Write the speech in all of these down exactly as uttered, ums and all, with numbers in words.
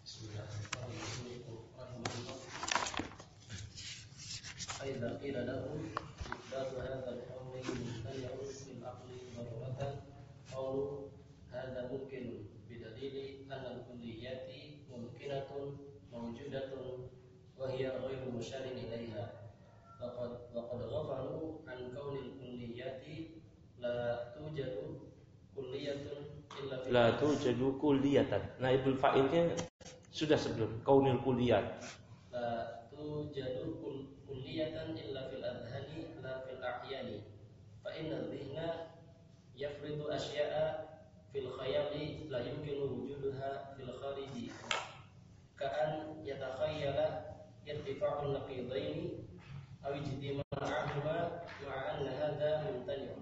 فإذا قيل له إثبات هذا الحكم ممتنع في العقل ضرورة قالوا هذا ممكن بدليل أن الكليات ممكنة موجودة وهي غير مشار إليها وقد وقد غفلوا عن كون الكليات لا توجد كلية إلا في la tujadu kulliyatan. Naibul fa'ilnya sudah sebelum kaunil kulliyat. La tujadu kulliyatan illa fil adhani la fil a'yani. Fa inna dhihna yafridu asya'a fil khayali la yumkinu wujuduha fil khariji. Ka'an yatakhayyala irtifa'un naqidaini aw ijtima'ahuma ma'a anna hadha mumtani'un.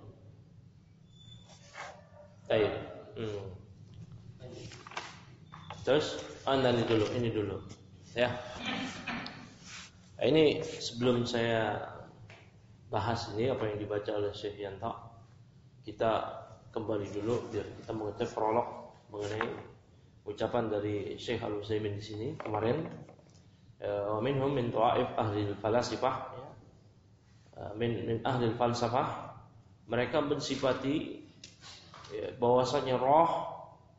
Baik. Hmm. Terus, anda ini dulu, ini dulu, ya. Nah, ini sebelum saya bahas ini apa yang dibaca oleh Syekh Yanto, kita kembali dulu biar kita mengetahui prolog mengenai ucapan dari Syekh Al-Utsaimin di sini kemarin. Wa minhum min ta'if ahli falasifah, ya. Min min ahli falsafah, mereka mensifati ya, bahwasanya roh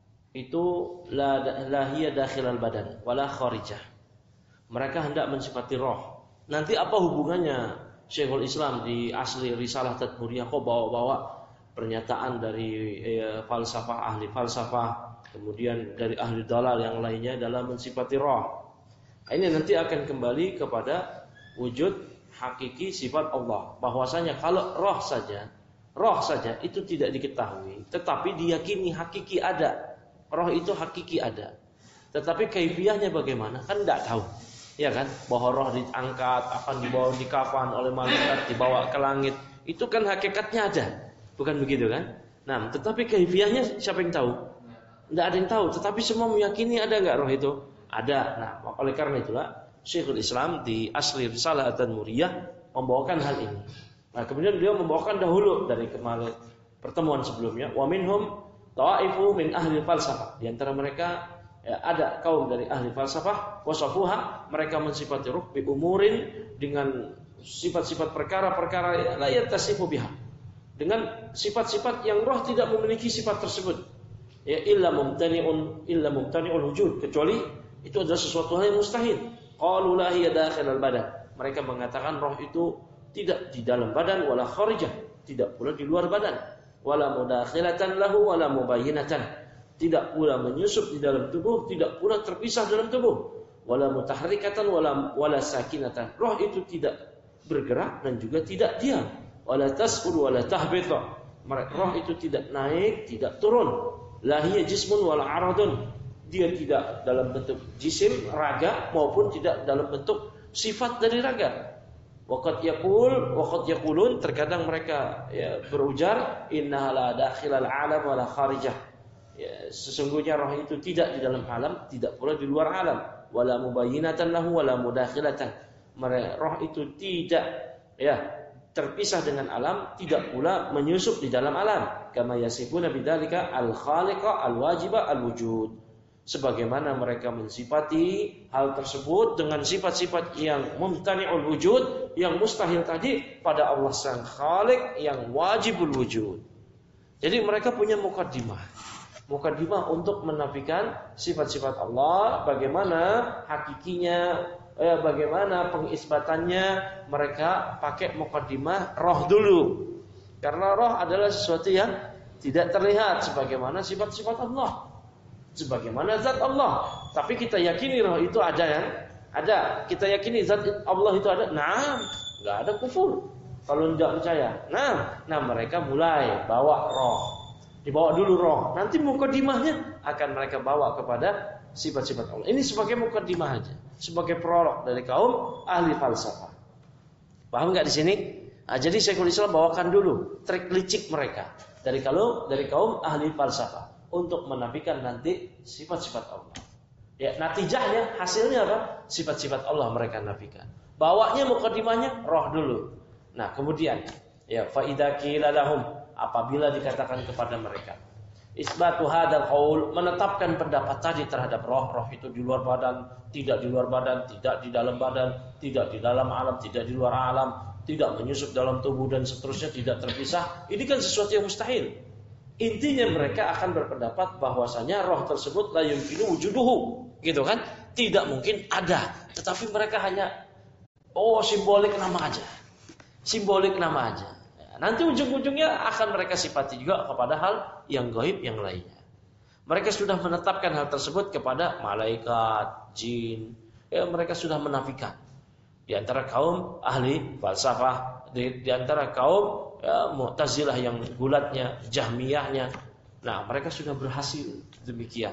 itu la lahiyah dakhilal badan wala kharijah. Mereka hendak mensifati roh. Nanti apa hubungannya Syekhul Islam di asli Risalah Tadmuriyah kok bawa-bawa pernyataan dari eh, falsafah ahli falsafah, kemudian dari ahli dalal yang lainnya dalam mensifati roh. Ini nanti akan kembali kepada wujud hakiki sifat Allah. Bahwasanya kalau roh saja, roh saja itu tidak diketahui, tetapi diyakini hakiki ada. Roh itu hakiki ada. Tetapi kaifiyahnya bagaimana? Kan tidak tahu. Ya kan? Bahwa roh diangkat, akan dibawa di kafan oleh malaikat, dibawa ke langit. Itu kan hakikatnya ada. Bukan begitu kan? Nah, tetapi kaifiyahnya siapa yang tahu? Tidak ada yang tahu. Tetapi semua meyakini ada enggak roh itu? Ada. Nah, oleh karena itulah Syekhul Islam di asli Risalah At-Tadmuriyah membawakan hal ini. Nah, kemudian beliau membawakan dahulu dari kemarin pertemuan sebelumnya, wa minhum ta'ifu min ahli falsafah. Di antara mereka ya, ada kaum dari ahli falsafah, wasafuha, mereka mensifati ruh bi umurin dengan sifat-sifat perkara-perkara la yattasifu biha. Dengan sifat-sifat yang roh tidak memiliki sifat tersebut. Ya illa mumtani'un illa mumtani'ul wujud, kecuali itu adalah sesuatu hal yang mustahil. Qalu la hiya dakhilal badan. Mereka mengatakan roh itu tidak di dalam badan wala kharijah, tidak pula di luar badan. Wala mudakhilatan lahu wala mubayyinatan, tidak pula menyusup di dalam tubuh, tidak pula terpisah dalam tubuh. Wala mutaharrikatan wala wala sakinatan, roh itu tidak bergerak dan juga tidak diam. Wala tas'ul wala tahbit, roh itu tidak naik, tidak turun. La hiya jismun wala aradun, dia tidak dalam bentuk jisim raga maupun tidak dalam bentuk sifat dari raga. Waqad yaqul waqad yaqulun, terkadang mereka ya, berujar innaha la dakhilal alam wala kharijah. Ya, sesungguhnya roh itu tidak di dalam alam, tidak pula di luar alam. Wala mubayyinatan lahu wala mudakhilatan. Roh itu tidak ya terpisah dengan alam, tidak pula menyusup di dalam alam. Kama yasifuna bidzalika al-khaliqa al-wajiba al-wujud. Sebagaimana mereka mensifati hal tersebut dengan sifat-sifat yang mumtani'ul wujud, yang mustahil tadi pada Allah Sang Khaliq yang wajibul wujud. Jadi mereka punya mukaddimah. Mukaddimah untuk menafikan sifat-sifat Allah, bagaimana hakikinya, eh, bagaimana pengisbatannya, mereka pakai mukaddimah roh dulu. Karena roh adalah sesuatu yang tidak terlihat sebagaimana sifat-sifat Allah, sebagaimana zat Allah. Tapi kita yakini roh itu ada ya, ada. Kita yakini zat Allah itu ada. Nah, nggak ada kufur kalau tidak percaya. Nah, nah mereka mulai bawa roh, dibawa dulu roh. Nanti mukadimahnya akan mereka bawa kepada sifat-sifat Allah. Ini sebagai mukadimah aja, sebagai prolog dari kaum ahli falsafah. Paham nggak di sini? Nah, jadi Syekhul Islam bawakan dulu trik licik mereka dari kalau dari kaum ahli falsafah untuk menafikan nanti sifat-sifat Allah. Ya, natijahnya, hasilnya apa? Sifat-sifat Allah mereka nafikan. Bawanya mukadimahnya roh dulu. Nah, kemudian ya fa idza qila lahum, apabila dikatakan kepada mereka, isbatu hadzal qaul, menetapkan pendapat tadi terhadap roh, roh itu di luar badan, tidak di luar badan, tidak di dalam badan, tidak di dalam alam, tidak di luar alam, tidak menyusup dalam tubuh dan seterusnya, tidak terpisah. Ini kan sesuatu yang mustahil. Intinya mereka akan berpendapat bahwasanya roh tersebut la yumkinu wujuduhu, gitu kan? Tidak mungkin ada, tetapi mereka hanya oh simbolik nama aja. Simbolik nama aja. Nanti ujung-ujungnya akan mereka sifati juga kepada hal yang gaib yang lainnya. Mereka sudah menetapkan hal tersebut kepada malaikat, jin. Ya, mereka sudah menafikan. Di antara kaum ahli falsafah, di, di antara kaum ya, Mu'tazilah yang gulatnya, Jahmiyahnya. Nah, mereka sudah berhasil demikian.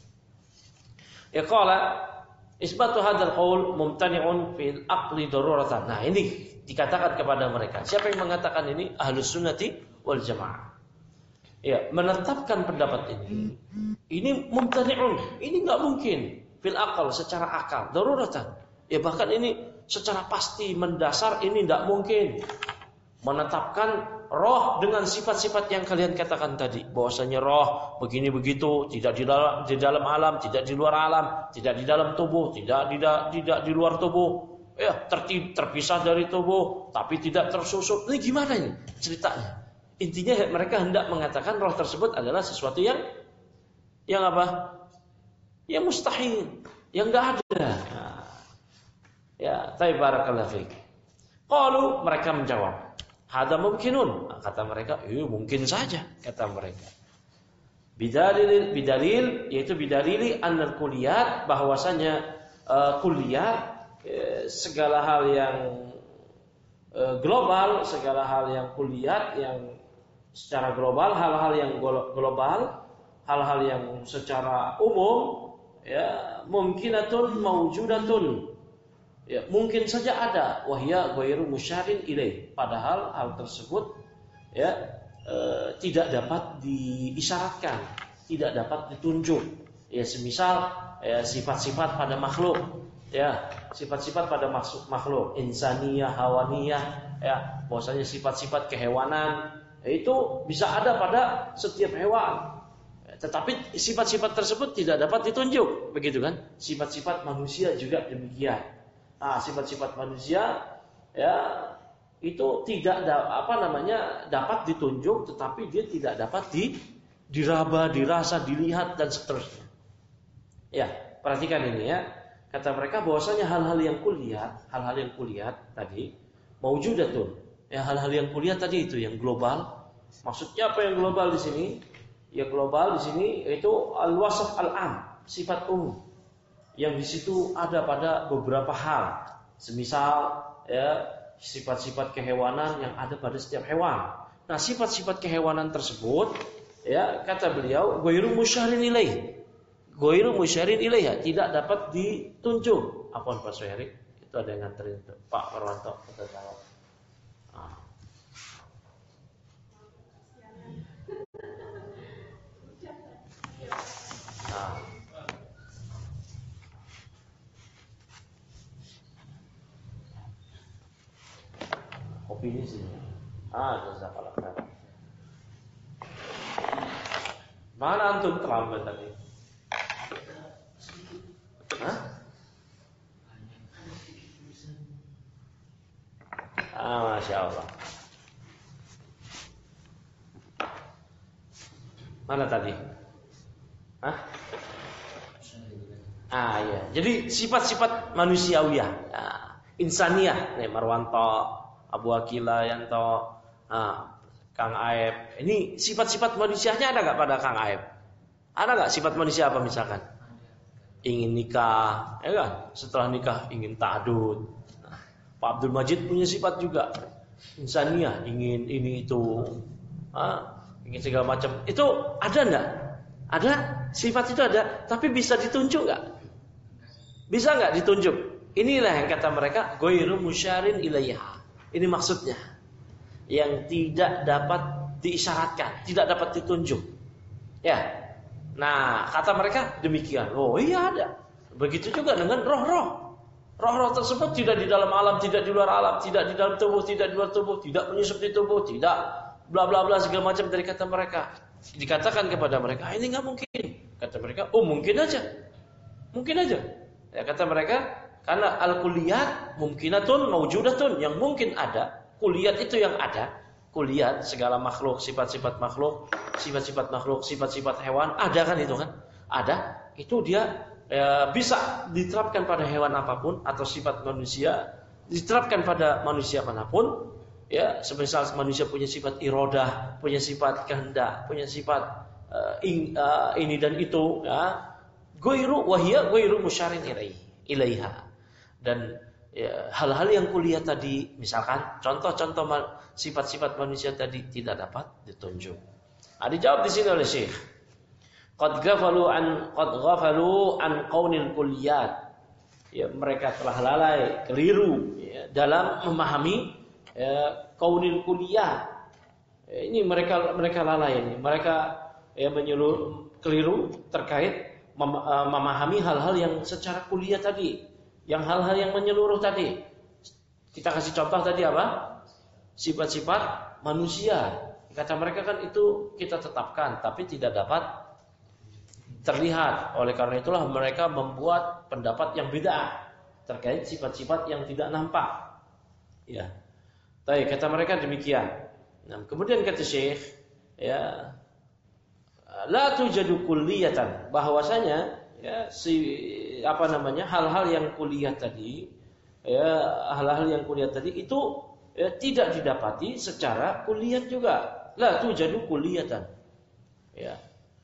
Ya qala isbatu hadzal qaul mumtani'un fil aqli daruratan. Nah, ini dikatakan kepada mereka. Siapa yang mengatakan ini? Ahlus sunnati wal jamaah. Ya, menetapkan pendapat ini. Ini mumtani'un. Ini enggak mungkin fil aqal, secara akal, daruratan. Ya, bahkan ini secara pasti mendasar ini enggak mungkin. Menetapkan roh dengan sifat-sifat yang kalian katakan tadi, bahwasanya roh begini begitu, tidak di dalam di dalam alam, tidak di luar alam, tidak di dalam tubuh, tidak tidak tidak di luar tubuh. Ya, tertib, terpisah dari tubuh, tapi tidak tersusup. Ini gimana ini ceritanya? Intinya mereka hendak mengatakan roh tersebut adalah sesuatu yang yang apa? Yang mustahil, yang enggak ada. Nah, ya, taibarakallahu fiik. Qalu, mereka menjawab, hada mungkinun. Kata mereka, iya mungkin saja, kata mereka. Bidalil, bidalil, yaitu bidalili annal kulliyat, bahwasanya uh, kulliyat, eh, segala hal yang uh, global, segala hal yang kulliyat, yang secara global, hal-hal yang global, hal-hal yang secara umum, ya mungkinatun mawjudatun. Ya, mungkin saja ada, wahya ghairu musyarin ilaih, padahal hal tersebut ya e, tidak dapat diisyaratkan, tidak dapat ditunjuk. Ya, semisal ya, sifat-sifat pada makhluk, ya sifat-sifat pada makhluk, makhluk insaniyah, hawaniyah, ya bahwasanya sifat-sifat kehewanan ya, itu bisa ada pada setiap hewan. Ya, tetapi sifat-sifat tersebut tidak dapat ditunjuk, begitu kan? Sifat-sifat manusia juga demikian. Nah, sifat-sifat manusia ya itu tidak da, apa namanya dapat ditunjuk, tetapi dia tidak dapat di diraba, dirasa, dilihat dan seterusnya. Ya, perhatikan ini ya. Kata mereka bahwasanya hal-hal yang kulihat, hal-hal yang kulihat tadi maujudatun. Ya, hal-hal yang kulihat tadi itu yang global. Maksudnya apa yang global di sini? Ya global di sini itu al-wasf al-am, sifat umum. Yang di situ ada pada beberapa hal, semisal ya sifat-sifat kehewanan yang ada pada setiap hewan. Nah, sifat-sifat kehewanan tersebut ya kata beliau ghairu musyarin ilaih, ghairu musyarin ilaih, tidak dapat ditunjuk. Apaan Pak Suheri? Itu ada yang nganterin itu. Pak Parwanto kata jawab. Ah. Ah. Kopi ini sih. Ah, jazakallah khair. Mana antum terlambat tadi? Hah? Ah, Masya Allah. Mana tadi? Hah? Ah, iya. Jadi sifat-sifat manusiawiyah, nah, insaniyah, nih Marwanto, Abu Akila, Yanto, nah, Kang Aep. Ini sifat-sifat manusianya ada nggak pada Kang Aep? Ada nggak sifat manusia apa misalkan? Ingin nikah, ya kan? Setelah nikah ingin ta'adud. Nah, Pak Abdul Majid punya sifat juga insaniyah, ingin ini itu, ah, ingin segala macam. Itu ada nggak? Ada sifat itu ada, tapi bisa ditunjuk nggak? Bisa nggak ditunjuk? Inilah yang kata mereka ghairu musyarin ilaiha. Ini maksudnya yang tidak dapat diisyaratkan, tidak dapat ditunjuk. Ya. Nah, kata mereka demikian. Oh iya ada. Begitu juga dengan roh-roh. Roh-roh tersebut tidak di dalam alam, tidak di luar alam, tidak di dalam tubuh, tidak di luar tubuh, tidak menyusup di tubuh, tidak bla bla bla segala macam dari kata mereka. dikatakan kepada mereka, ah, ini nggak mungkin. Kata mereka, oh mungkin aja, mungkin aja. Ya, kata mereka, karena al-kulliyat mungkinatun mawjudatun, yang mungkin ada. Kulliyat itu yang ada. Kulliyat segala makhluk, sifat-sifat makhluk, sifat-sifat makhluk, sifat-sifat hewan, ada kan itu kan? Ada. Itu dia ya, bisa diterapkan pada hewan apapun atau sifat manusia diterapkan pada manusia manapun. Ya, semisal manusia punya sifat iradah, punya sifat kehendak, punya sifat uh, in, uh, ini dan itu, ya. Ghairu wahia ghairu musyarin ilaihi ilaiha. Dan ya, hal-hal yang kuliah tadi, misalkan contoh-contoh sifat-sifat manusia tadi tidak dapat ditunjuk. Nah, dijawab di sini oleh Syekh. Qad ghafalu an qad ghafalu an qaunil kulliyat. Ya, mereka telah lalai, keliru ya, dalam memahami ya, qaunil kulliyat. Ya, ini mereka mereka lalai ini. Mereka ya menyuruh keliru terkait mem, uh, memahami hal-hal yang secara kuliah tadi, yang hal-hal yang menyeluruh tadi. Kita kasih contoh tadi apa? Sifat-sifat manusia. Kata mereka kan itu kita tetapkan, tapi tidak dapat terlihat. Oleh karena itulah mereka membuat pendapat yang beda terkait sifat-sifat yang tidak nampak. Ya. Tapi kata mereka demikian. Nah, kemudian kata Syekh, ya, la tujadu kulliyatan, bahwasanya ya si apa namanya hal-hal yang kuliah tadi, ya hal-hal yang kuliah tadi itu ya, tidak didapati secara kuliah juga. La tujadu kulliyatan. Ya.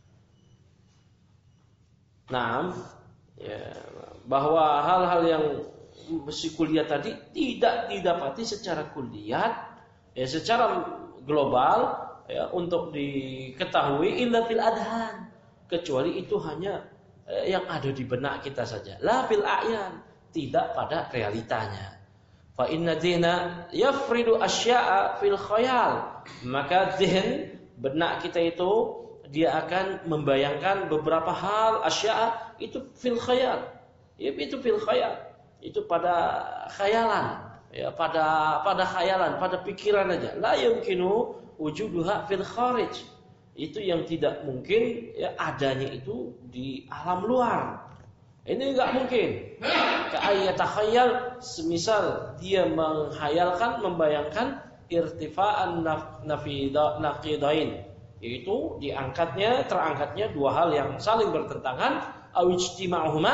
Nah, ya, bahwa hal-hal yang mesti kuliah tadi tidak didapati secara kuliah, ya, secara global, ya, untuk diketahui illa fil adhan, kecuali itu hanya eh, yang ada di benak kita saja. La fil a'yan, tidak pada realitanya. Fa inna dhihna yafridu asya'a fil khayal, maka dhihn, benak kita itu dia akan membayangkan beberapa hal asya'a itu fil khayal. Ya, itu fil khayal. Itu pada khayalan, ya, pada pada khayalan, pada pikiran aja. La yumkinu wujuduha fil kharij. Itu yang tidak mungkin ya, adanya itu di alam luar. Ini enggak mungkin. Ka'ayatakhayal, semisal dia menghayalkan, membayangkan irtifa'an nafida naqidain, yaitu diangkatnya, terangkatnya dua hal yang saling bertentangan, awijtima'uhuma,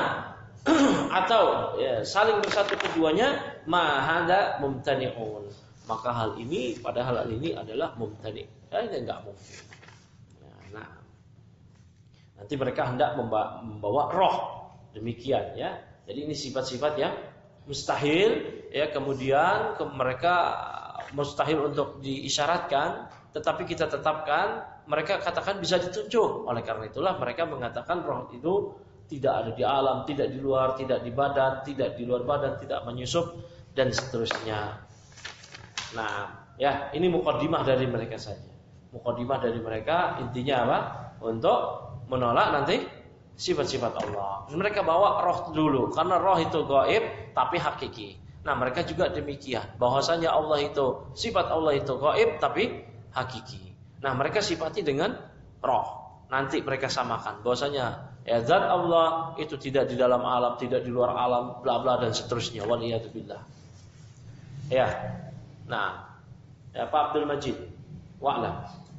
atau ya, saling bersatu keduanya, ma hada mumtani'un. Maka hal ini, pada hal ini adalah mumtani'. Ya, ini enggak mungkin. Nah, nanti mereka hendak membawa, membawa roh, demikian ya. Jadi ini sifat-sifat yang mustahil ya, kemudian ke mereka mustahil untuk diisyaratkan, tetapi kita tetapkan, mereka katakan bisa ditunjuk. Oleh karena itulah mereka mengatakan roh itu tidak ada di alam, tidak di luar, tidak di badan, tidak di luar badan, tidak menyusup dan seterusnya. Nah, ya, ini muqaddimah dari mereka saja. Muqaddimah dari mereka intinya apa? Untuk menolak nanti sifat-sifat Allah. Mereka bawa roh dulu, karena roh itu gaib tapi hakiki. Nah, mereka juga demikian, bahwasanya Allah itu, sifat Allah itu gaib tapi hakiki. Nah, mereka sifati dengan roh. Nanti mereka samakan bahwasanya ya zat Allah itu tidak di dalam alam, tidak di luar alam, bla bla dan seterusnya. Waliyadzubillah. Ya. Nah, ya Pak Abdul Majid. Wa'lam.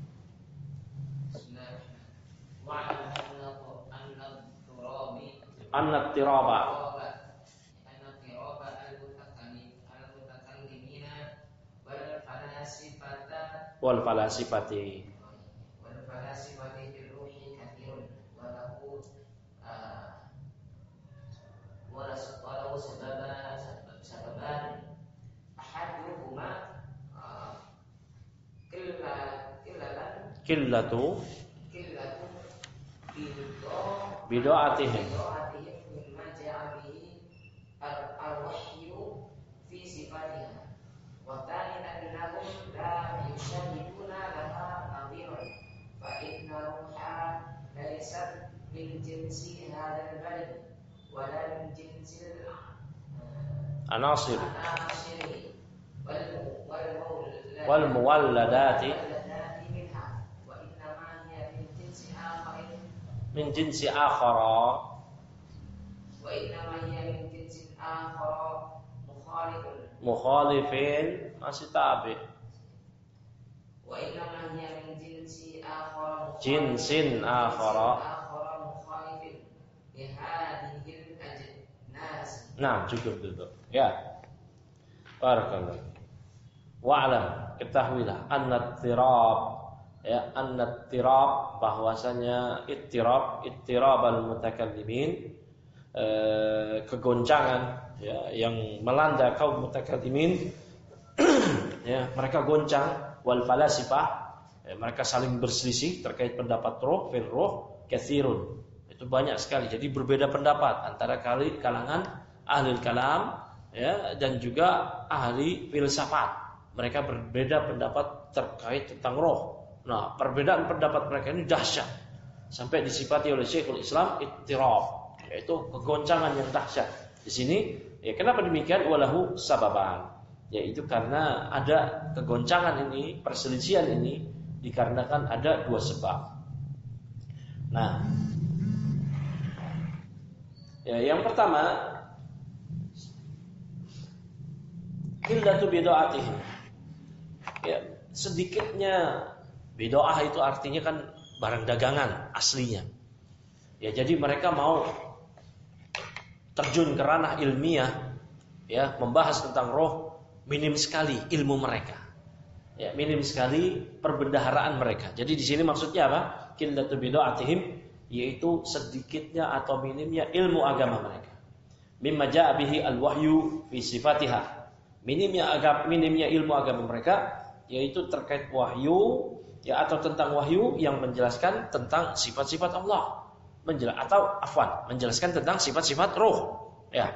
Wa'lam Anna tiraba anna tiraba al-mutakallimina wal falasifata wal falasifati wal falasifati fil ruhi kathirun wa lahu wa lahu sababan sababan ahaduhuma qillatan qillatu qillatu bidoatihim anasir wal muwalladati min jinsi akhara. Wa innama hiya min jinsin akhara mukhalifun. Mukhalifin masih tabi. Wa innama hiya min jinsi akhara jinsin akhara mukhalifin li hadhil ajnas. Nah, cukup dulu. Ya. Barakallahu. Wa'lam, ketahuilah an-tirab, ya, an-tirab bahwasanya ittirab, ittirabal mutakallimin, eh, kegoncangan ya yang melanda kaum mutakallimin. Ya, mereka goncang, wal falasifah, ya, mereka saling berselisih terkait pendapat roh, fil roh, katsirun. Itu banyak sekali. Jadi berbeda pendapat antara kali kalangan ahli kalam, ya, dan juga ahli filsafat. Mereka berbeda pendapat terkait tentang roh. Nah, perbedaan pendapat mereka ini dahsyat sampai disifati oleh Syekhul Islam ittirab, yaitu kegoncangan yang dahsyat. Di sini, ya, kenapa demikian? Walahu sababan, yaitu karena ada kegoncangan ini, perselisihan ini dikarenakan ada dua sebab. Nah, ya, yang pertama, qillatu bid'atihim. Ya, sedikitnya bid'ah itu artinya kan barang dagangan aslinya. Ya, jadi mereka mau terjun ke ranah ilmiah, ya, membahas tentang roh, minim sekali ilmu mereka. Ya, minim sekali perbendaharaan mereka. Jadi di sini maksudnya apa? Qillatu bid'atihim, yaitu sedikitnya atau minimnya ilmu agama mereka. Mimma ja'a bihi al-wahyu fi sifatiha. Minimnya agama, minimnya ilmu agama mereka yaitu terkait wahyu, ya, atau tentang wahyu yang menjelaskan tentang sifat-sifat Allah, menjelaskan atau afwan, menjelaskan tentang sifat-sifat roh, ya.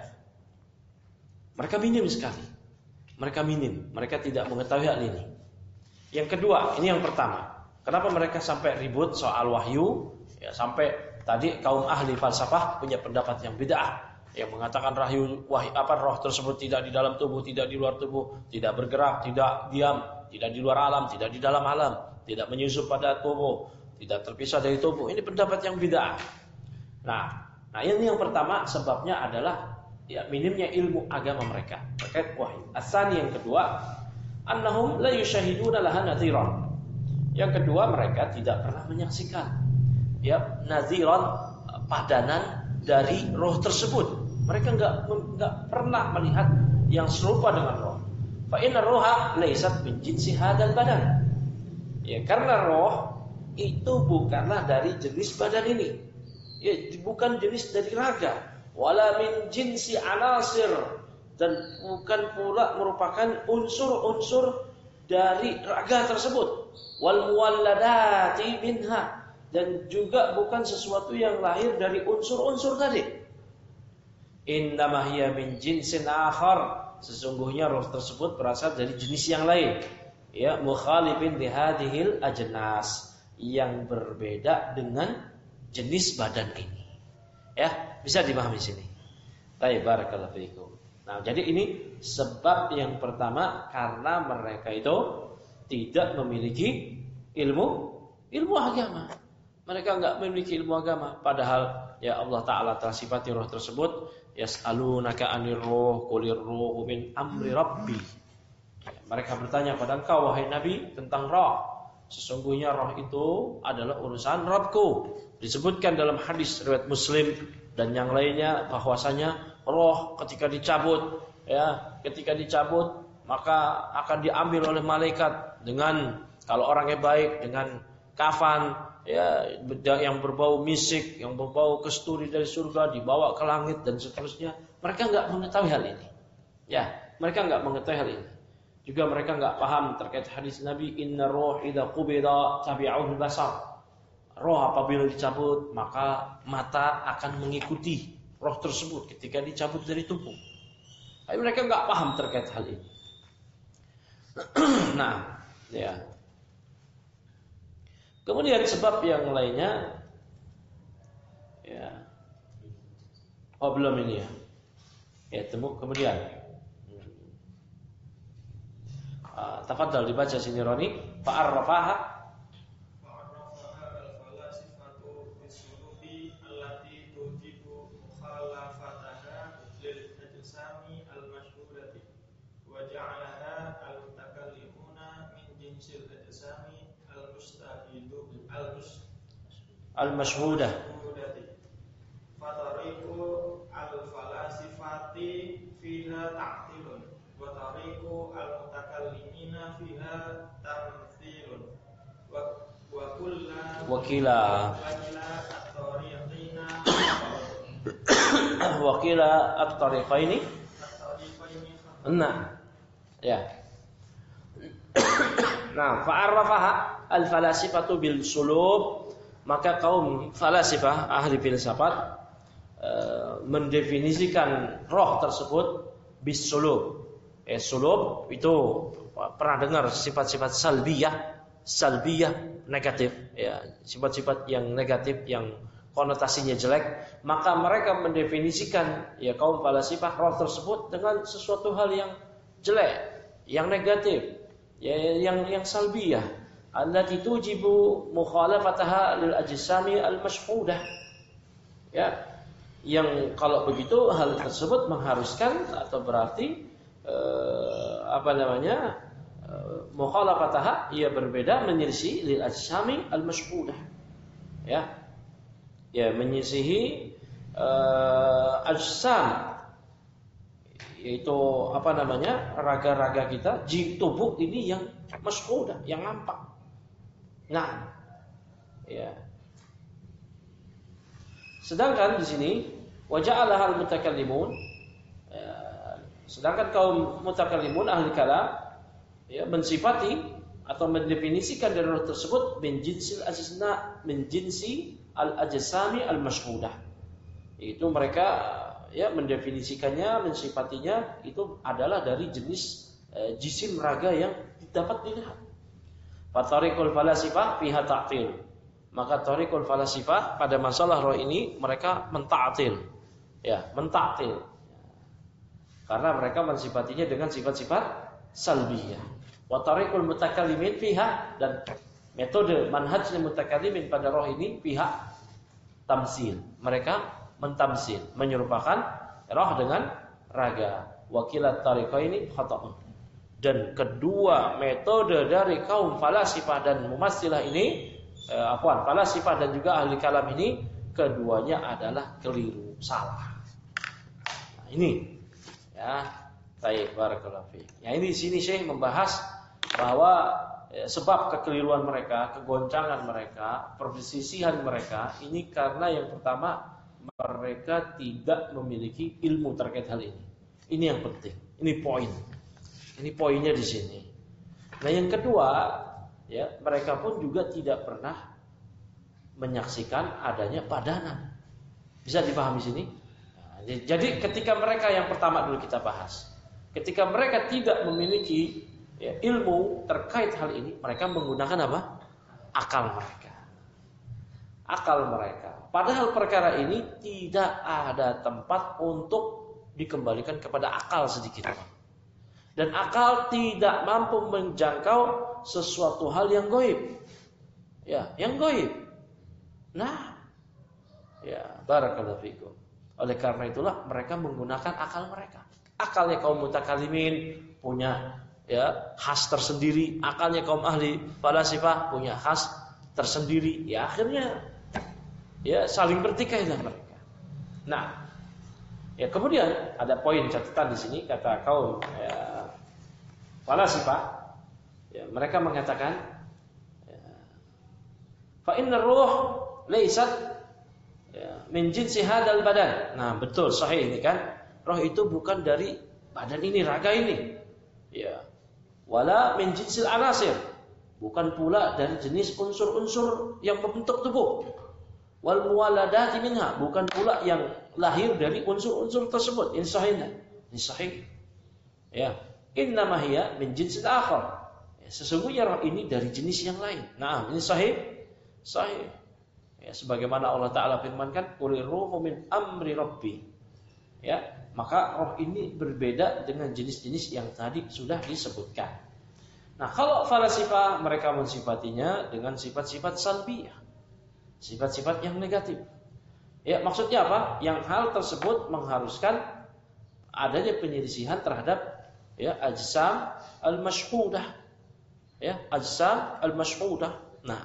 Mereka minim sekali. Mereka minim, mereka tidak mengetahui hal ini. Yang kedua, ini yang pertama. Kenapa mereka sampai ribut soal wahyu? Ya, sampai tadi kaum ahli falsafah punya pendapat yang bid'ah, yang mengatakan wahyu, wahyu apa roh tersebut tidak di dalam tubuh, tidak di luar tubuh, tidak bergerak, tidak diam, tidak di luar alam, tidak di dalam alam, tidak menyusup pada tubuh, tidak terpisah dari tubuh. Ini pendapat yang bid'ah. Nah, nah ini yang pertama sebabnya adalah, ya, minimnya ilmu agama mereka terkait wahyu. Asani, yang kedua, annahum la yushahiduna laha nadhiran. Yang kedua, mereka tidak pernah menyaksikan, ya, nadhiran, padanan dari roh tersebut. Mereka enggak enggak pernah melihat yang serupa dengan roh. Fa inna roha laysat min jinsi hadzal badan. Ya, karena roh itu bukanlah dari jenis badan ini. Ya, bukan jenis dari raga. Wala min jinsi anasir, dan bukan pula merupakan unsur-unsur dari raga tersebut. Wal muwalladati minha, dan juga bukan sesuatu yang lahir dari unsur-unsur tadi. Innama hiya min jinsin akhar, sesungguhnya roh tersebut berasal dari jenis yang lain, ya, mukhalifin li hadhil ajnas, yang berbeda dengan jenis badan ini. Ya, bisa dipahami sini. Baik, barakallahu fiikum. Nah, jadi ini sebab yang pertama, karena mereka itu tidak memiliki ilmu ilmu agama. Mereka enggak memiliki ilmu agama, padahal, ya, Allah Ta'ala telah sifati roh tersebut, yas'alunaka 'anir ruh qulir ruhu min amri rabbi. Mereka bertanya pada engkau, wahai Nabi, tentang roh. Sesungguhnya roh itu adalah urusan Rabbku. Disebutkan dalam hadis riwayat Muslim dan yang lainnya bahwasanya roh ketika dicabut, ya, ketika dicabut maka akan diambil oleh malaikat dengan, kalau orangnya baik, dengan kafan, ya, yang berbau misik, yang berbau kesturi dari surga, dibawa ke langit dan seterusnya. Mereka enggak mengetahui hal ini. Ya, mereka enggak mengetahui hal ini. Juga mereka enggak paham terkait hadis Nabi, inna roh idza qubida tabi'uhu basar. Roh apabila dicabut, maka mata akan mengikuti roh tersebut ketika dicabut dari tubuh. Tapi mereka enggak paham terkait hal ini. Nah, ya. Kemudian sebab yang lainnya, ya, oh belum ini ya, ya temu kemudian. Uh, tafadhal dibaca sini Roni. Fa'arrafaha. Fa'arrafaha al-falasifatu bis-sulubi jinsil ajsami al-mustahidu al-mus al-mashhudah. Fatariqu al-falasifati fiha ta'tilun wa tariqu al-mutakallimina fiha tamthilun wa wa kulla wakila wakila at-tariqina wakila at-tariqaini at-tariqaini nah ya nah fa'arrafaha al-falasifatu bil sulub, maka kaum falasifah ahli filsafat uh, mendefinisikan roh tersebut bis sulub. Eh sulub itu pernah dengar sifat-sifat salbiyah, salbiyah negatif ya, sifat-sifat yang negatif yang konotasinya jelek, maka mereka mendefinisikan ya kaum falasifah roh tersebut dengan sesuatu hal yang jelek, yang negatif, ya yang yang salbiyah, allati tujibu mukhalafataha lil ajsami al mashhudah. Ya, yang kalau begitu hal tersebut mengharuskan atau berarti eh, apa namanya? Eh, mukhalafataha ia berbeda menyelisih lil ajsami al mashhudah. Ya. Ya, menyisihi uh, ajsam, yaitu apa namanya raga-raga kita, jin tubuh ini yang masyhudah, yang nampak. Nah, ya. Sedangkan di sini waja'alaha al-mutakallimun, ya, sedangkan kaum mutakallimun ahli kalam ya mensifati atau mendefinisikan dari roh tersebut min jinsil ajsna min jinsi al-ajsami al-mashhudah. Itu mereka ya mendefinisikannya, mensifatinya itu adalah dari jenis eh, jisim raga yang dapat dilihat. Fatariqul falasifah fiha ta'til. Maka tariqul falasifah pada masalah roh ini mereka menta'til. Ya, menta'til. Karena mereka mensifatinya dengan sifat-sifat salbiyah. Wa tariqul mutakallimin fiha, dan metode manhajnya mutakallimin pada roh ini pihak tamsil. Mereka mentamsil, menyerupakan roh dengan raga. Wakilat tariqaini khata'un. Dan kedua metode dari kaum falasifah dan mumassilah ini, eh, afwan, falasifah dan juga ahli kalam ini, keduanya adalah keliru, salah. Nah, ini ya, baik, barakallahu fiik. Ya, ini di sini Syekh membahas bahwa ya, sebab kekeliruan mereka, kegoncangan mereka, persisihan mereka ini karena yang pertama mereka tidak memiliki ilmu terkait hal ini. Ini yang penting. Ini poin. Ini poinnya di sini. Nah, yang kedua, ya, mereka pun juga tidak pernah menyaksikan adanya padanan. Bisa dipahami sini? Nah, jadi ketika mereka yang pertama dulu kita bahas, ketika mereka tidak memiliki ya, ilmu terkait hal ini, mereka menggunakan apa? Akal mereka. Akal mereka. Padahal perkara ini tidak ada tempat untuk dikembalikan kepada akal sedikit pun. Dan akal tidak mampu menjangkau sesuatu hal yang gaib. Ya, yang gaib. Nah, ya, barakallahu fikum. Oleh karena itulah mereka menggunakan akal mereka. Akalnya kaum mutakallimin punya ya khas tersendiri, akalnya kaum ahli falasifah punya khas tersendiri. Ya akhirnya ya saling bertikailah mereka. Nah, ya kemudian ada poin catatan di sini kata kaum ya, falasifah, ya, mereka mengatakan ya, fa innar ruh laysat ya, min jinsi hadzal badan. Nah, betul sahih ini kan. Roh itu bukan dari badan ini, raga ini. Ya. Wala min jinsil anasir, bukan pula dari jenis unsur-unsur yang membentuk tubuh. Wal muwaladati minha, bukan pula yang lahir dari unsur-unsur tersebut. Ini sahih. Ini sahih. Ya, innama hiya min jinsil akhar. Ya, sesungguhnya roh ini dari jenis yang lain. Nah, ini sahih. Sahih. Ya, sebagaimana Allah Taala firmankan, "Qulir ruhu min amri rabbi." Ya, maka roh ini berbeda dengan jenis-jenis yang tadi sudah disebutkan. Nah, kalau falasifah mereka mensifatinya dengan sifat-sifat salbiyah, sifat-sifat yang negatif. Ya, maksudnya apa? Yang hal tersebut mengharuskan adanya penyelisihan terhadap ya ajsam al-mashhudah. ya, ajsam al-mashhudah. Nah,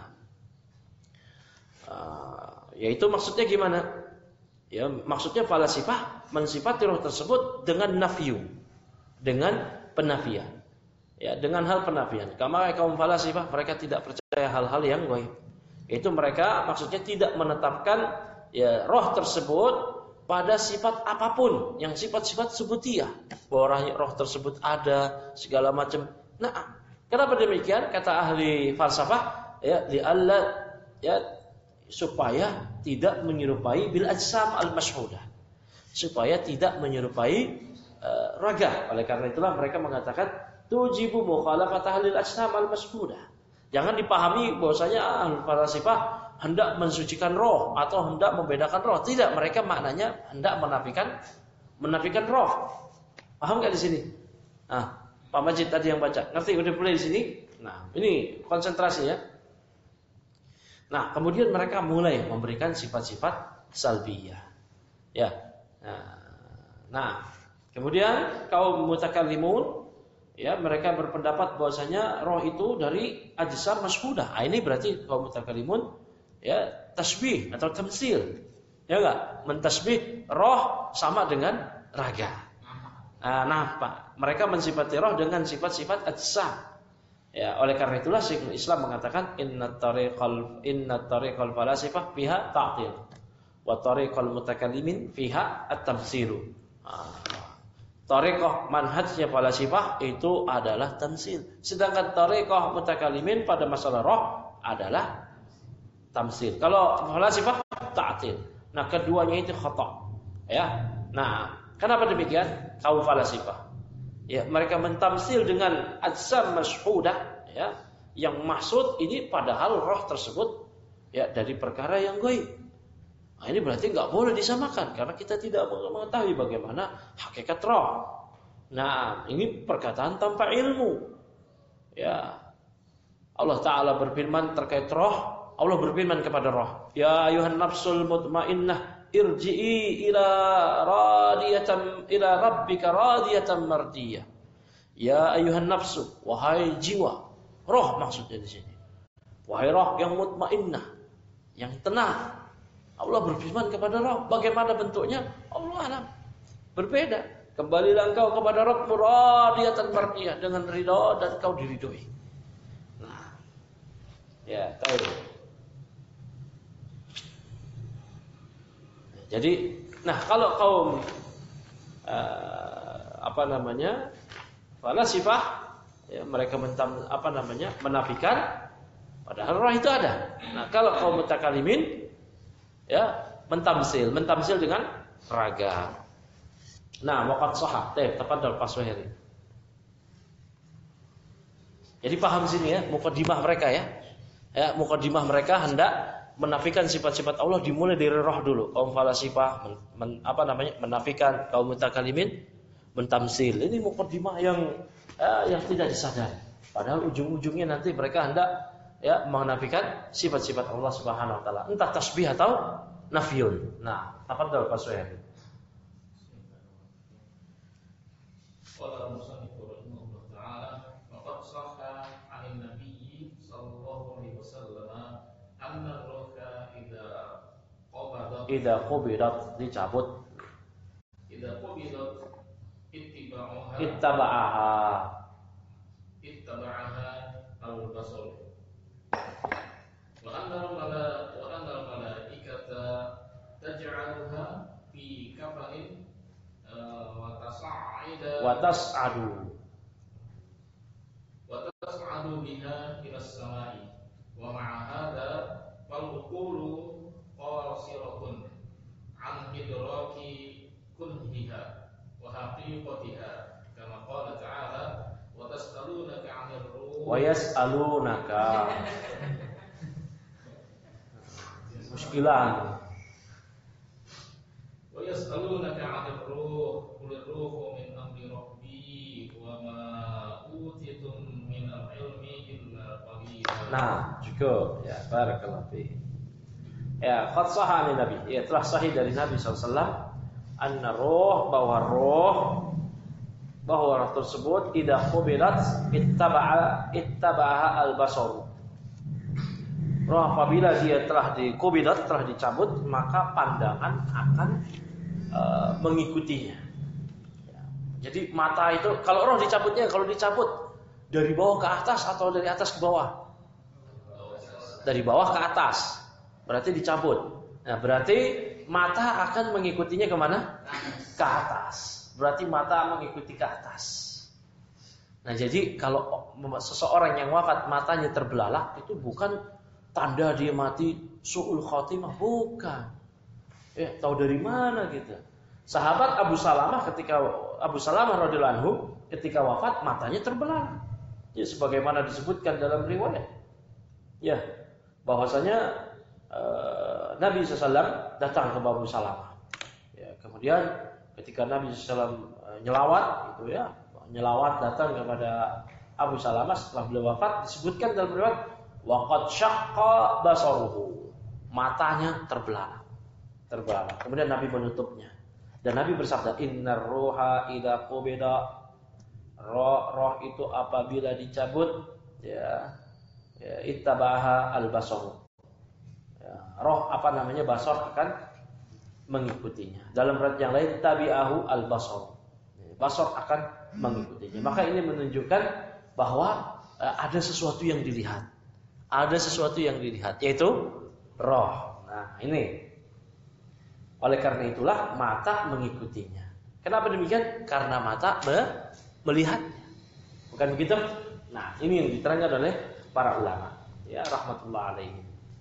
uh, yaitu maksudnya gimana? Ya, maksudnya falasifah mensifati roh tersebut dengan nafyu, dengan penafian. Ya, dengan hal penafian. Karena kaum falasifah mereka tidak percaya hal-hal yang gaib. Itu mereka maksudnya tidak menetapkan ya roh tersebut pada sifat apapun yang sifat-sifat subutiyah, bahwa roh tersebut ada segala macam. Nah, kenapa demikian? Kata ahli falsafah, ya li alla ya supaya tidak menyerupai bil ajsam al mashhudah, supaya tidak menyerupai uh, raga. Oleh karena itulah mereka mengatakan tujibu mukhalafat ahlil ajsam al mashhudah. Jangan dipahami bahwasanya ahli falsafah hendak mensucikan roh atau hendak membedakan roh. Tidak, mereka maknanya hendak menafikan menafikan roh. Paham enggak di sini? Nah, Pak Majid tadi yang baca, ngerti udah mulai di sini? Nah, ini konsentrasi ya. Nah, kemudian mereka mulai memberikan sifat-sifat salbiyah. Ya. Nah, nah, kemudian kaum mutakallimun ya, mereka berpendapat bahwasanya roh itu dari ajsam mashhudah. Nah, ini berarti kaum mutakallimun ya tasbih atau tamtsil. Ya enggak? Mentasbih roh sama dengan raga. Nah, nah Pak, mereka mensifati roh dengan sifat-sifat ajsam. Ya, oleh karena itulah Syekhul Islam mengatakan inna tariqal inna tariqal falasifah fiha ta'til wa tariqal mutakallimin fiha at-tamtsilu. Nah, tariqah manhajnya falasifah itu adalah tamsil, sedangkan tariqah mutakallimin pada masalah roh adalah tamsil. Kalau falasifah ta'til. Nah, keduanya itu khata'. Ya. Nah, kenapa demikian? Kaum falasifah ya, mereka mentamsil dengan ajsam mashhudah ya, yang maksud ini padahal roh tersebut ya dari perkara yang gaib. Nah, ini berarti enggak boleh disamakan karena kita tidak mengetahui bagaimana hakikat roh. Nah, ini perkataan tanpa ilmu. Ya. Allah Ta'ala berfirman terkait roh. Allah berfirman kepada roh, ya ayuhan nafsul mutmainnah irji'i ila radiyatan ila rabbika radiyatan mardiyah. Ya ayuhan nafsu, wahai jiwa, roh maksudnya di sini. Wahai roh yang mutmainnah, yang tenang. Allah berfirman kepada roh, bagaimana bentuknya? Allah alam. Berbeda. Kembalilah engkau kepada Rabb radiyatan mardiyah, dengan ridha dan kau diridhoi. Nah, ya tahu. Jadi, nah kalau kaum uh, apa namanya falasifah, ya, mereka mentam, apa namanya menafikan, padahal roh itu ada. Nah kalau kaum mutakallimin, ya mentamsil, mentamsil dengan raga. Nah, waqad shahah, teh tafadhal Pak Suhairi. Jadi paham sini ya, mukadimah mereka ya. Ya, mukadimah mereka hendak menafikan sifat-sifat Allah dimulai dari roh dulu. Kaum falasifah men, men, apa namanya? menafikan, kaum mutakallimin mentamsil. Ini mukadimah yang eh, yang tidak disadari. Padahal ujung-ujungnya nanti mereka hendak ya menafikan sifat-sifat Allah Subhanahu wa taala, entah tasbih atau nafyun. Nah, tafadhal Pak Suhairi. Qala musannif rahimahullah ta'ala wa qad sahha 'an nabiy sallallahu alaihi wasallam anna ruha idza qabadat idza qubidat dicabut idza qubidat ittiba'uha ittaba'aha ittaba'aha al-basar wa anna mala wa anna malaikata taj'aluha fi kafanin wa tas'ida wa tas'adu wa tas'adu biha ila as-sama'i wa ma'a hadha fal-qulu qasiratun an idraki kunhiha wa haqiqatiha kama qala ta'ala wa tas'alunaka 'anil ruh wa yas'alunaka muskilan wa yas'alunaka 'anil ruh qul ruhu min amri rabbi wa ma utitum min al-ilmi illa qalila. Nah, cukup ya, barakallahu fi. Ya, qad sahha an Nabi, ya telah sahih dari Nabi sallallahu alaihi wasallam anna ruh, bahwa ruh bahwa roh tersebut idza qubilat ittaba'a ittaba'a al-basar. Roh apabila dia telah dikubilat, telah dicabut, maka pandangan akan uh, mengikutinya. Ya. Jadi mata itu kalau roh dicabutnya, kalau dicabut dari bawah ke atas atau dari atas ke bawah? Dari bawah ke atas. Berarti dicabut. Nah, berarti mata akan mengikutinya kemana? Ke atas. Berarti mata mengikuti ke atas. Nah, jadi kalau seseorang yang wafat matanya terbelalak, itu bukan tanda dia mati su'ul khotimah, bukan. Eh, tahu dari mana gitu? Sahabat Abu Salamah ketika Abu Salamah radhiyallahu anhu ketika wafat matanya terbelalak. Ya, sebagaimana disebutkan dalam riwayat. Ya, bahwasanya uh, Nabi shallallahu alaihi wasallam datang ke Abu Salamah. Ya, kemudian ketika Nabi shallallahu alaihi wasallam uh, nyelawat, gitu ya, nyelawat datang kepada Abu Salamah setelah beliau wafat, disebutkan dalam riwayat waqad syaqqa basaruhu, matanya terbelalak, terbelalak. Kemudian Nabi menutupnya dan Nabi bersabda, innar ruha idza qubida, roh roh itu apabila dicabut, ya, ya ittabaha al-basar. Ya, roh apa namanya basar akan mengikutinya. Dalam riwayat yang lain tabi'ahu al-basar. Basar akan mengikutinya. Maka ini menunjukkan bahwa uh, ada sesuatu yang dilihat. Ada sesuatu yang dilihat, yaitu roh. Nah, ini. Oleh karena itulah mata mengikutinya. Kenapa demikian? Karena mata me- melihatnya. Bukan begitu? Nah, ini yang diterangkan oleh para ulama, ya rahmatullah alaihi.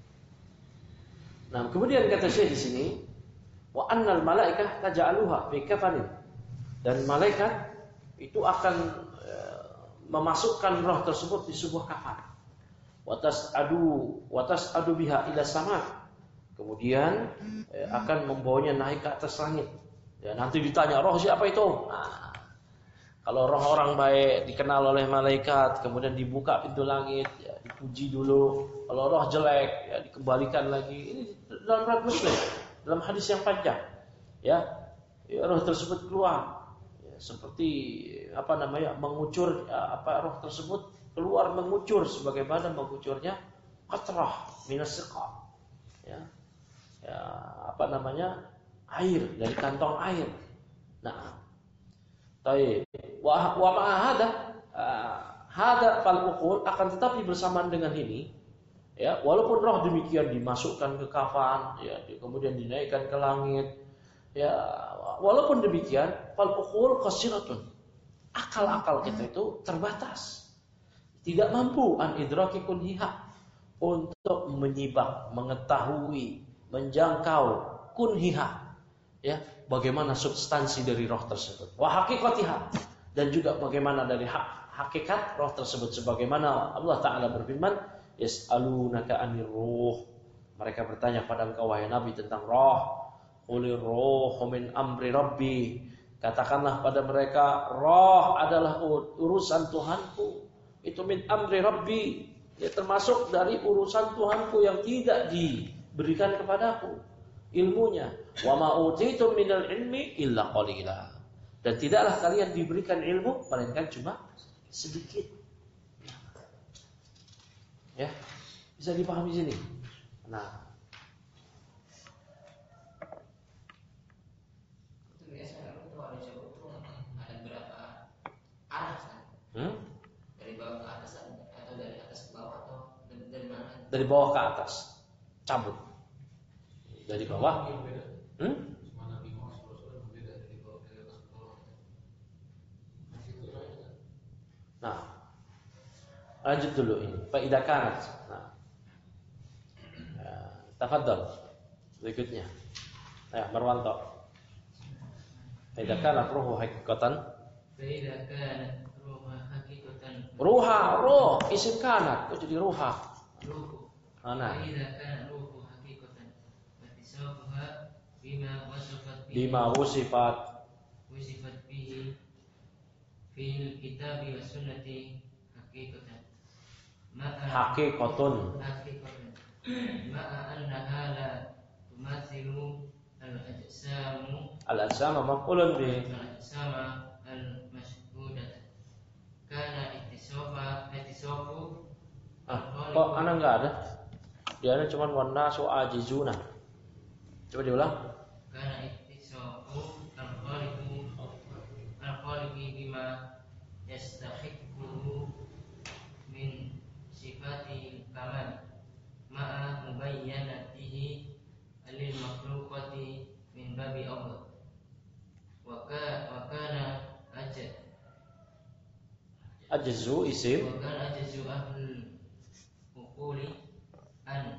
Nah, kemudian kata Syekh di sini, wa annal malaikah taj'aluha fi kafanin. Dan malaikat itu akan e, memasukkan roh tersebut di sebuah kafan. Wa tas'adu wa tas'adu biha ila sama. Kemudian e, akan membawanya naik ke atas langit. Ya, nanti ditanya, roh siapa itu? Nah, kalau roh orang baik dikenal oleh malaikat, kemudian dibuka pintu langit, ya, dipuji dulu. Kalau roh jelek, ya dikembalikan lagi. Ini dalam riwayat Muslim, dalam hadis yang panjang. Ya, ya roh tersebut keluar, ya, seperti apa namanya mengucur, ya, apa roh tersebut keluar mengucur sebagaimana mengucurnya qatrah minas siqa. Ya, ya, apa namanya air dari kantong air. Nah. Baik, wa wa ma'ahada hada fal uqul, akan tetapi bersamaan dengan ini, ya, walaupun roh demikian dimasukkan ke kafan, ya, kemudian dinaikkan ke langit, ya, walaupun demikian fal uqul qasiratun, akal-akal kita itu terbatas, tidak mampu an idraki kunhiha, untuk menyibak, mengetahui, menjangkau kunhiha, ya, bagaimana substansi dari roh tersebut, wa haqiqatiha, dan juga bagaimana dari hak, hakikat roh tersebut, sebagaimana Allah Ta'ala berfirman, yas'alunaka anir ruh, mereka bertanya pada engkau wahai Nabi tentang roh, qulir ruhu min amri rabbi, katakanlah pada mereka, roh adalah urusan Tuhanku, itu min amri rabbi, ya, termasuk dari urusan Tuhanku yang tidak diberikan kepadaku ilmunya. Wa ma utitum minal ilmi illa qalila. Dan tidaklah kalian diberikan ilmu melainkan cuma sedikit. Ya, bisa dipahami sini. Nah, itu biasanya itu ada jauh itu ada berapa arah kan? hmm? Dari bawah ke atas atau dari atas ke bawah atau dari, dari mana? Dari bawah ke atas, cabut. Dari bawah. Hmm? Nah, lanjut dulu ini. Fa idza kanat. Nah. Ya, tafadhal. Berikutnya. Ya, Marwanto. Fa idza kanat ruhu haqiqatan. Fa idza kanat ruhu haqiqatan. Ruha, ruh, isim kanat, kok jadi ruha? Ruhu. Mana? Fa idza kanat ruhu haqiqatan. Fatisabuha bima wasafat bihi. Bima wasifat wasifat bihi fil kitabi was sunnati haqiqatan. Ma'a haqiqatun. haqiqatan. Ma'a annaha la tumathilu al-ajsamu Al-ajsama maqulun bi al-ajsama al-mashhur Karena ittisofa ittisofu Ah, kok ana enggak ada? Dia ada cuma warna so ajizuna. Coba diulang. Karena ittisofu al-khaliqu al-khaliqi bima yastahiqquhu min sifati kamal ma'a mubayyanatihi lil makhluqati min babi Allah. Wa kana ajad Ajzu isim. wa kana ajzu ahlul uquli an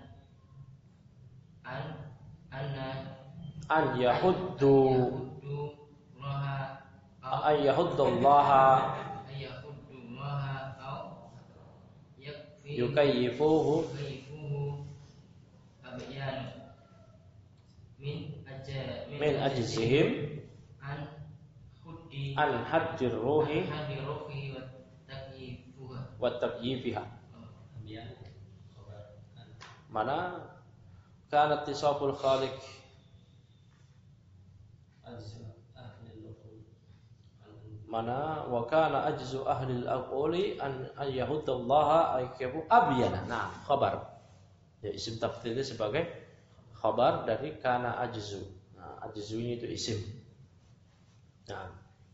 an anna An yahuddu yahuddu laha an yahuddallaha yahuddu laha au yakfi yukayyifuhu yukayyifuhu abyan min aja min ajzihim an huddi an haddir ruhi hadi ruhi wa takyifuha wa taqyifiha. Ambian khabar an Mana kanat tisabul khaliq ajza ahli al-uqul an mana wa kana ajzu ahli al-aquli an an yahuddallaha ayyahu abyana. Nah, khabar. Ya, isim tafdhil sebagai khabar dari kana ajzu. Nah, ajzu ini itu isim. Nah.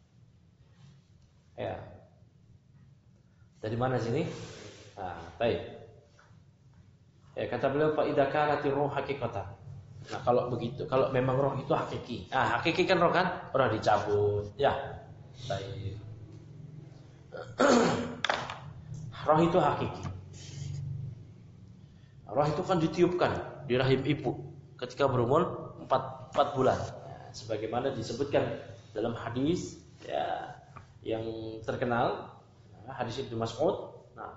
Ya. Dari mana sini? Nah, baik. Ya, kata beliau fa idza kanatir ruh haqiqatan. Nah, kalau begitu, kalau memang roh itu hakiki. Ah, hakiki kan roh kan? Roh dicabut. Ya. Baik. Roh itu hakiki. Roh itu kan ditiupkan di rahim ibu ketika berumur empat, empat bulan. Ya, sebagaimana disebutkan dalam hadis ya yang terkenal, hadis Ibnu Mas'ud. Nah,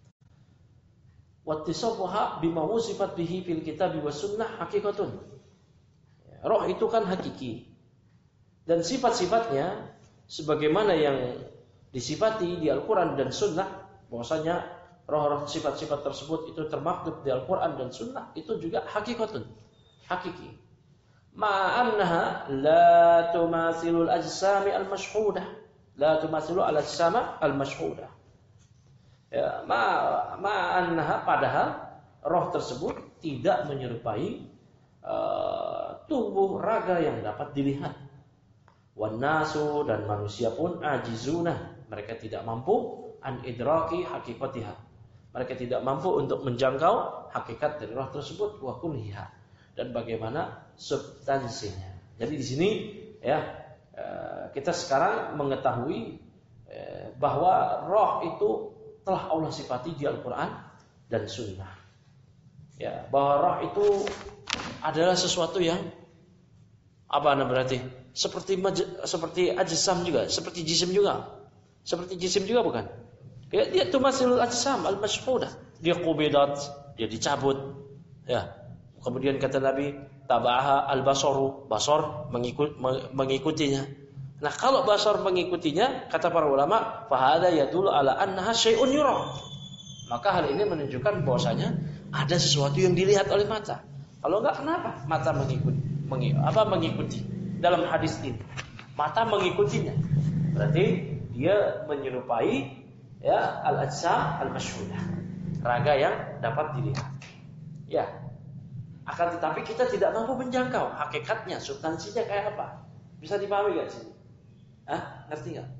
wattisafuha bima wusifat bihi fil kitab was sunnah haqiqatun. Ya, roh itu kan hakiki. Dan sifat-sifatnya sebagaimana yang disifati di Al-Qur'an dan Sunnah, bahwasanya roh-roh sifat-sifat tersebut itu termaktub di Al-Qur'an dan Sunnah, itu juga hakikatun, hakiki. Ma'annaha la tumasilul ajsami al-mashhudah, la tumasilu al-ajsama al-mashhudah. Ya, ma ma'annaha padahal roh tersebut tidak menyerupai uh, tubuh raga yang dapat dilihat. Wan nasu dan manusia pun ajizuna, mereka tidak mampu an idraki hakikatiha. Mereka tidak mampu untuk menjangkau hakikat dari roh tersebut wa kunhiha dan bagaimana substansinya. Jadi di sini ya kita sekarang mengetahui bahwa roh itu telah Allah sifati di Al-Qur'an dan Sunnah. Ya, bahwa roh itu adalah sesuatu yang apa namanya berarti? Seperti seperti ajsam juga, seperti jisim juga. Seperti jisim juga bukan? Ya, dia tumasilul ajsam al-mashhudah. Dia qubidat, dia dicabut. Ya. Kemudian kata Nabi, tabaha al-basaru, basar mengikut mengikutinya. Nah, kalau basar mengikutinya, kata para ulama, fa hadza yadullu ala annaha syai'un yura. Maka hal ini menunjukkan bahwasanya ada sesuatu yang dilihat oleh mata. Kalau enggak, kenapa mata mengikuti? Mengikuti apa mengikuti? Dalam hadis ini, mata mengikutinya. Berarti dia menyerupai ya al-ajsam al-mashhudah, raga yang dapat dilihat. Ya. Akan tetapi kita tidak mampu menjangkau hakikatnya, substansinya kayak apa. Bisa dipahami enggak sih? Hah? Ngerti enggak?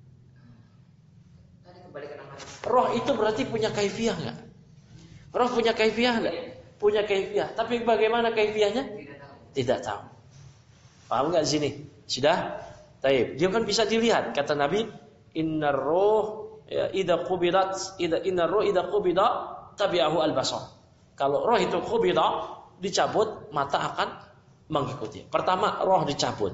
Tadi kembali ke nama Roh itu berarti punya kaifiah enggak? Roh punya kaifiah enggak? Punya kaifiah. Tapi bagaimana kaifiahnya? tidak tahu. Tidak tahu. Paham enggak di sini? Sudah? Taib. Dia kan bisa dilihat. Kata Nabi, innar ruh ya, idza qubidat idza innar ruh idza qubida tabi'ahu al-basar. Kalau roh itu qubida, dicabut, mata akan mengikuti. Pertama, roh dicabut.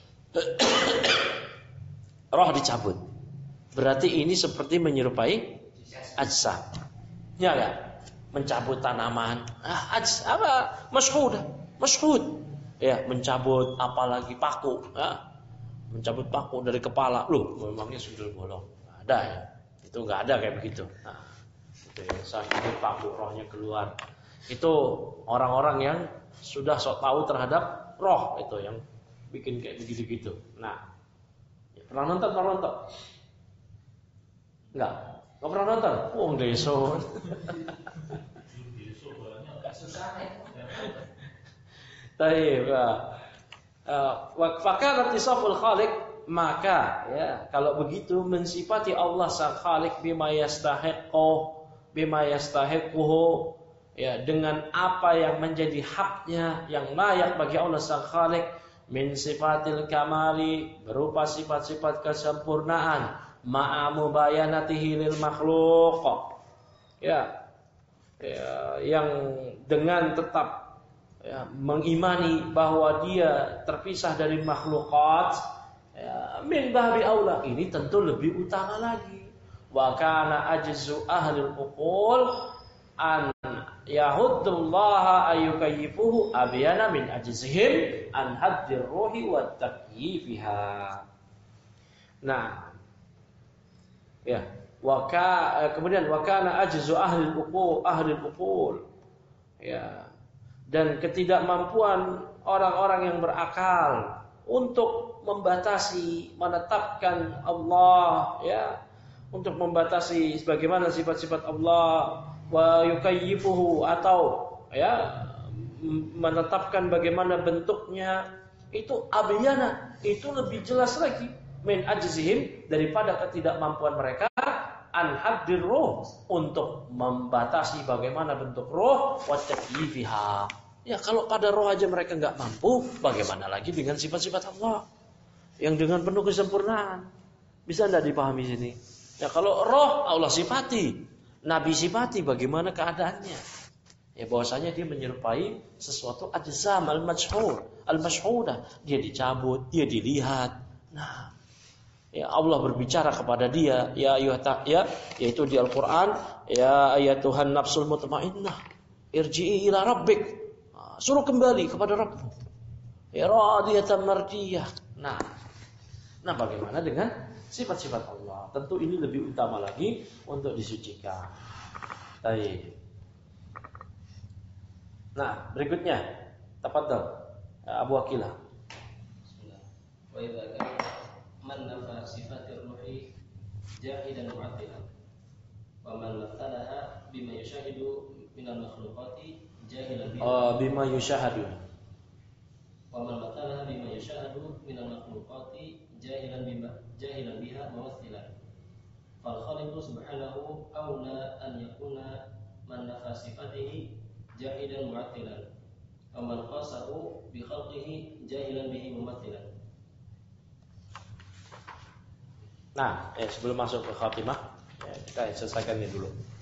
Roh dicabut. Berarti ini seperti menyerupai ajsam. Ya enggak? Mencabut tanaman. Ah, ajs apa? Mashhud. Mashhud. Ya, mencabut apalagi paku, ya. Mencabut paku dari kepala. Loh, memangnya sundel bolong. Nggak ada ya. Itu enggak ada kayak begitu. Nah, itu ya, sakit paku rohnya keluar. Itu orang-orang yang sudah sok tahu terhadap roh itu yang bikin kayak begitu-gitu. Nah, ya, pernah nonton, pernah nonton. Enggak. Enggak pernah nonton? Wong desa. Susah ya. Baik, wa fakana tisaful khaliq, maka ya kalau begitu mensifati Allah sang khaliq bima yastahiqu bima yastahiquhu, ya dengan apa yang menjadi haknya, yang layak bagi Allah sang khaliq, min sifatil kamali, berupa sifat-sifat kesempurnaan, ma'a mubayanatihi lil makhluq, ya, ya yang dengan tetap ya, mengimani bahwa dia terpisah dari makhlukat, ya, min babi aula, ini tentu lebih utama lagi. Wa kana ajzu ahli al-uqul an yahuddullaha ayyukayyifuhu abyana min ajzihim an haddir ruhi wa takyifiha. Nah, ya, wa ka, kemudian wa kana ajzu ahli al-uqul ahli al-uqul, ya, dan ketidakmampuan orang-orang yang berakal untuk membatasi, menetapkan Allah, ya, untuk membatasi sebagaimana sifat-sifat Allah, wa yukayyifuhu, atau ya menetapkan bagaimana bentuknya, itu abyana, itu lebih jelas lagi min ajzihim, daripada ketidakmampuan mereka an haddir ruh, untuk membatasi bagaimana bentuk roh, wa takyifiha. Ya kalau pada roh aja mereka enggak mampu, bagaimana lagi dengan sifat-sifat Allah yang dengan penuh kesempurnaan. Bisa enggak dipahami sini? Ya kalau roh Allah sifati, Nabi sifati, bagaimana keadaannya? Ya bahwasanya dia menyerupai sesuatu ajzam al-majhur, al-mashhudah, dia dicabut, dia dilihat. Nah, ya Allah berbicara kepada dia, ya ayyuhata, ya, yaitu di Al-Qur'an, ya ayatuhan nafsul mutmainnah, irji'i ila rabbik. Nah, suruh kembali kepada Rabbmu. Ya radiyatan mardiyah. Nah, nah bagaimana dengan sifat-sifat Allah? Tentu ini lebih utama lagi untuk disucikan. Baik. Nah, berikutnya, tafadhal Abu Aqilah. Bismillah. Wa idza kana man nafa sifatir ruhi jahidan mu'attilan wa man matalaha bima yushahidu minal makhluqati jahilan biha. Oh, bima yushahadu. Wa man matalaha bima yashahadu minal makhluqati jahilan bima jahilan biha mumaththilan. Fal khaliqu subhanahu aula an yakuna man nafa sifatihi jahidan mu'attilan wa man qasahu bi khalqihi jahilan bihi mumaththilan. Nah, eh, sebelum masuk ke khatimah, ya, kita selesaikan ini dulu.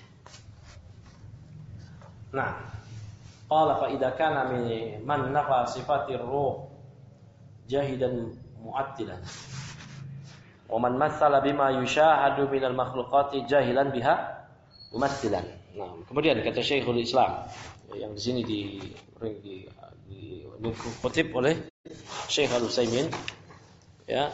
Nah, qala fa idza kana man nafa sifatir ruh jahidan mu'attilan wa man matsala bima yushahadu minal makhluqati jahilan biha mumattsilan. Nah, kemudian kata Syekhul Islam yang di sini di di, di dikutip oleh Syekh Al-Utsaimin, ya.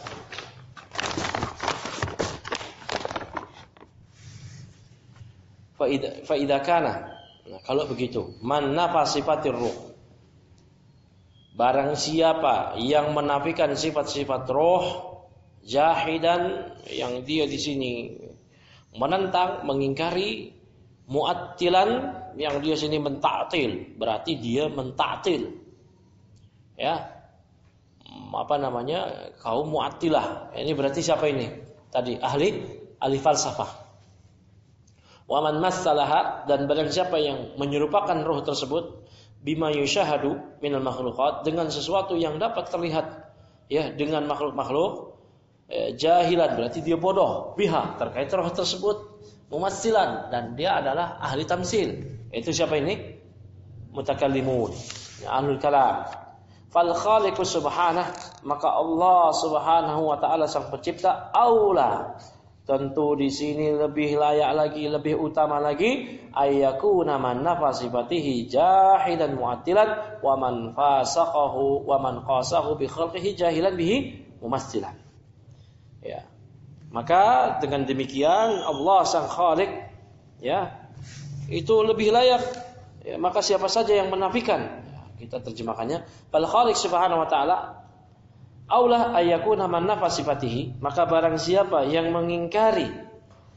Fa idza fa idza kana, nah, kalau begitu, man nafa sifatir ruh, barang siapa yang menafikan sifat-sifat roh, jahidan, yang dia di sini menentang, mengingkari, mu'attilan, yang dia sini mentaktil, berarti dia mentaktil, ya, apa namanya, kaum mu'attilah. Ini berarti siapa ini? Tadi ahli ahli falsafah. Wa man massalaha, dan barang siapa yang menyerupakan roh tersebut bima yushahadu minal makhluqat, dengan sesuatu yang dapat terlihat, ya, dengan makhluk-makhluk, eh, jahilan, berarti dia bodoh, biha, terkait roh tersebut, mumatsilan, dan dia adalah ahli tamsil. Itu siapa ini? Mutakallimun, ya, ahlul kalam. Fal khaliqu subhanahu, maka Allah subhanahu wa ta'ala sang pencipta, aula, tentu di sini lebih layak lagi, lebih utama lagi, ayyakuna man nafa sifatihi jahidan mu'attilan wa man fasaqahu wa man qasahu bi khalqihi jahilan bihi mumatsilan. Ya. Maka dengan demikian Allah sang khaliq, ya, itu lebih layak, ya, maka siapa saja yang menafikan, ya, kita terjemahkannya, fal khaliq subhanahu wa ta'ala aulah ayyakuna man nafa sifatihi, maka barang siapa yang mengingkari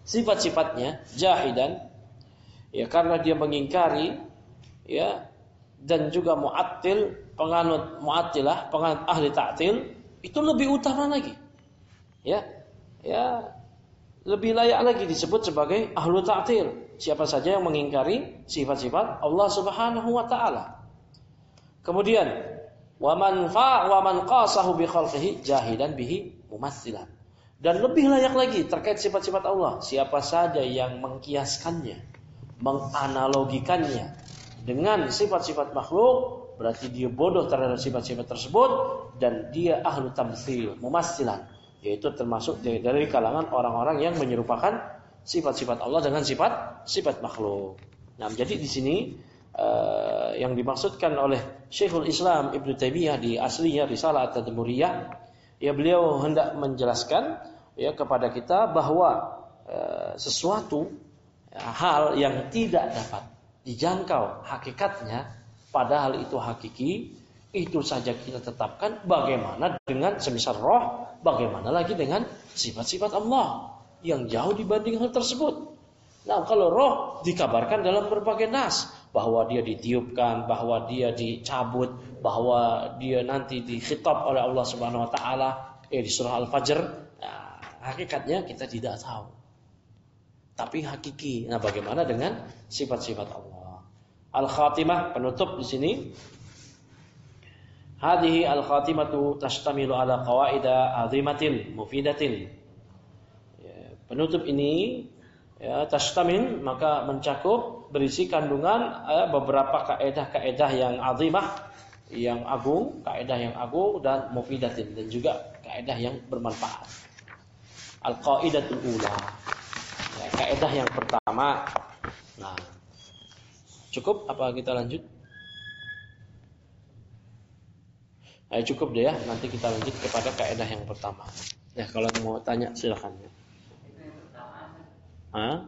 sifat-sifatnya jahidan, ya karena dia mengingkari, ya, dan juga mu'attil, penganut mu'attilah, penganut ahli ta'til, itu lebih utama lagi. Ya, ya, lebih layak lagi disebut sebagai ahlu ta'til. Siapa saja yang mengingkari sifat-sifat Allah Subhanahu wa taala. Kemudian, wa man fa wa man qasahu bi khalqihi jahidan bihi mumatsilan. Dan lebih layak lagi terkait sifat-sifat Allah, siapa saja yang mengkiaskannya, menganalogikannya dengan sifat-sifat makhluk, berarti dia bodoh terhadap sifat-sifat tersebut dan dia ahlu tamtsil, mumatsilan, yaitu termasuk dari kalangan orang-orang yang menyerupakan sifat-sifat Allah dengan sifat sifat makhluk. Nah, jadi di sini uh, yang dimaksudkan oleh Syekhul Islam Ibnu Taimiyah di aslinya Risalah At-Tadmuriyah, ya beliau hendak menjelaskan ya kepada kita bahwa uh, sesuatu ya, hal yang tidak dapat dijangkau hakikatnya, padahal itu hakiki, itu saja kita tetapkan. Bagaimana dengan semisal roh, bagaimana lagi dengan sifat-sifat Allah yang jauh dibanding hal tersebut. Nah, kalau roh dikabarkan dalam berbagai nas, bahwa dia ditiupkan, bahwa dia dicabut, bahwa dia nanti dikhitab oleh Allah Subhanahu wa taala, eh di surah Al-Fajr. Nah, hakikatnya kita tidak tahu. Tapi hakiki. Nah, bagaimana dengan sifat-sifat Allah? Al-Khatimah, penutup di sini. Hadhihi al-khatimatu tashtamilu ala qawaida azimatin mufidatin. Penutup ini ya, tashtamil, maka mencakup, berisi kandungan eh, beberapa kaedah-kaedah yang azimah, yang agung, kaedah yang agung dan mufidatin, dan juga kaedah yang bermanfaat. Al-qaidatul ula, ya, kaedah yang pertama. Nah, cukup apa kita lanjut? Nah, cukup deh ya, nanti kita lanjut kepada kaedah yang pertama. Ya, kalau mau tanya silakan. Hah?